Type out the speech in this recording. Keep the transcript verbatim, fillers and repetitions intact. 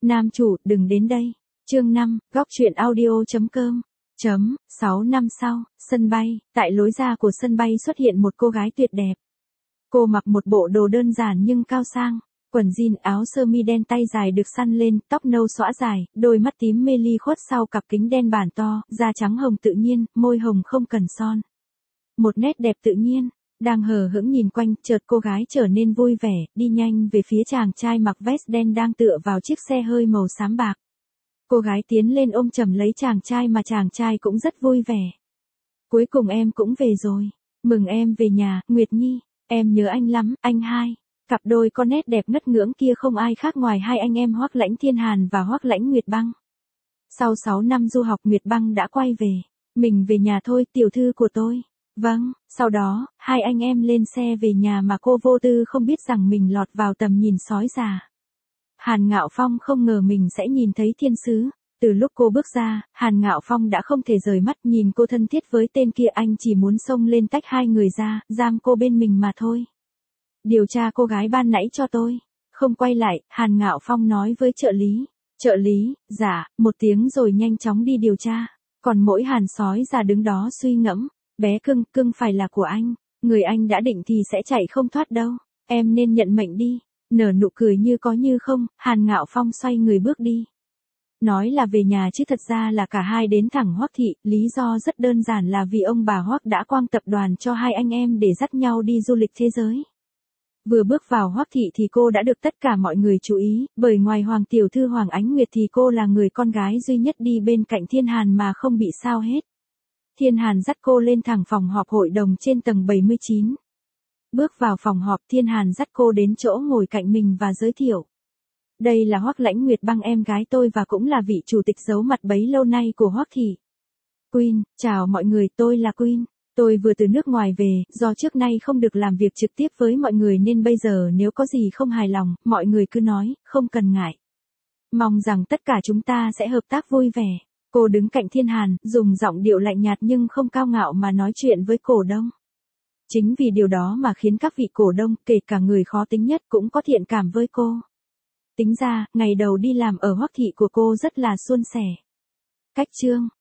Nam chủ, đừng đến đây. Chương năm, góc truyện audio chấm com. Chấm, sáu năm sau, sân bay, tại lối ra của sân bay xuất hiện một cô gái tuyệt đẹp. Cô mặc một bộ đồ đơn giản nhưng cao sang, quần jean áo sơ mi đen tay dài được săn lên, tóc nâu xõa dài, đôi mắt tím mê ly khuất sau cặp kính đen bản to, da trắng hồng tự nhiên, môi hồng không cần son. Một nét đẹp tự nhiên. Đang hờ hững nhìn quanh, chợt cô gái trở nên vui vẻ, đi nhanh về phía chàng trai mặc vest đen đang tựa vào chiếc xe hơi màu xám bạc. Cô gái tiến lên ôm chầm lấy chàng trai mà chàng trai cũng rất vui vẻ. Cuối cùng em cũng về rồi. Mừng em về nhà, Nguyệt Nhi. Em nhớ anh lắm, anh hai. Cặp đôi con nét đẹp ngất ngưỡng kia không ai khác ngoài hai anh em Hoắc Lãnh Thiên Hàn và Hoắc Lãnh Nguyệt Băng. Sau sáu năm du học Nguyệt Băng đã quay về. Mình về nhà thôi, tiểu thư của tôi. Vâng, sau đó, hai anh em lên xe về nhà mà cô vô tư không biết rằng mình lọt vào tầm nhìn sói già. Hàn Ngạo Phong không ngờ mình sẽ nhìn thấy thiên sứ. Từ lúc cô bước ra, Hàn Ngạo Phong đã không thể rời mắt nhìn cô thân thiết với tên kia, anh chỉ muốn xông lên tách hai người ra, giam cô bên mình mà thôi. Điều tra cô gái ban nãy cho tôi. Không quay lại, Hàn Ngạo Phong nói với trợ lý. Trợ lý, dạ, một tiếng rồi nhanh chóng đi điều tra. Còn mỗi Hàn sói già đứng đó suy ngẫm. Bé cưng, cưng phải là của anh. Người anh đã định thì sẽ chạy không thoát đâu. Em nên nhận mệnh đi. Nở nụ cười như có như không, Hàn Ngạo Phong xoay người bước đi. Nói là về nhà chứ thật ra là cả hai đến thẳng Hoắc thị, lý do rất đơn giản là vì ông bà Hoắc đã quang tập đoàn cho hai anh em để dắt nhau đi du lịch thế giới. Vừa bước vào Hoắc thị thì cô đã được tất cả mọi người chú ý, bởi ngoài Hoàng tiểu thư Hoàng Ánh Nguyệt thì cô là người con gái duy nhất đi bên cạnh Thiên Hàn mà không bị sao hết. Thiên Hàn dắt cô lên thẳng phòng họp hội đồng trên tầng bảy mươi chín. Bước vào phòng họp, Thiên Hàn dắt cô đến chỗ ngồi cạnh mình và giới thiệu. Đây là Hoắc Lãnh Nguyệt Băng, em gái tôi và cũng là vị chủ tịch giấu mặt bấy lâu nay của Hoắc thị. Queen, chào mọi người, tôi là Queen. Tôi vừa từ nước ngoài về, do trước nay không được làm việc trực tiếp với mọi người nên bây giờ nếu có gì không hài lòng, mọi người cứ nói, không cần ngại. Mong rằng tất cả chúng ta sẽ hợp tác vui vẻ. Cô đứng cạnh Thiên Hàn, dùng giọng điệu lạnh nhạt nhưng không cao ngạo mà nói chuyện với cổ đông. Chính vì điều đó mà khiến các vị cổ đông, kể cả người khó tính nhất cũng có thiện cảm với cô. Tính ra, ngày đầu đi làm ở Hoắc thị của cô rất là suôn sẻ. Cách chương,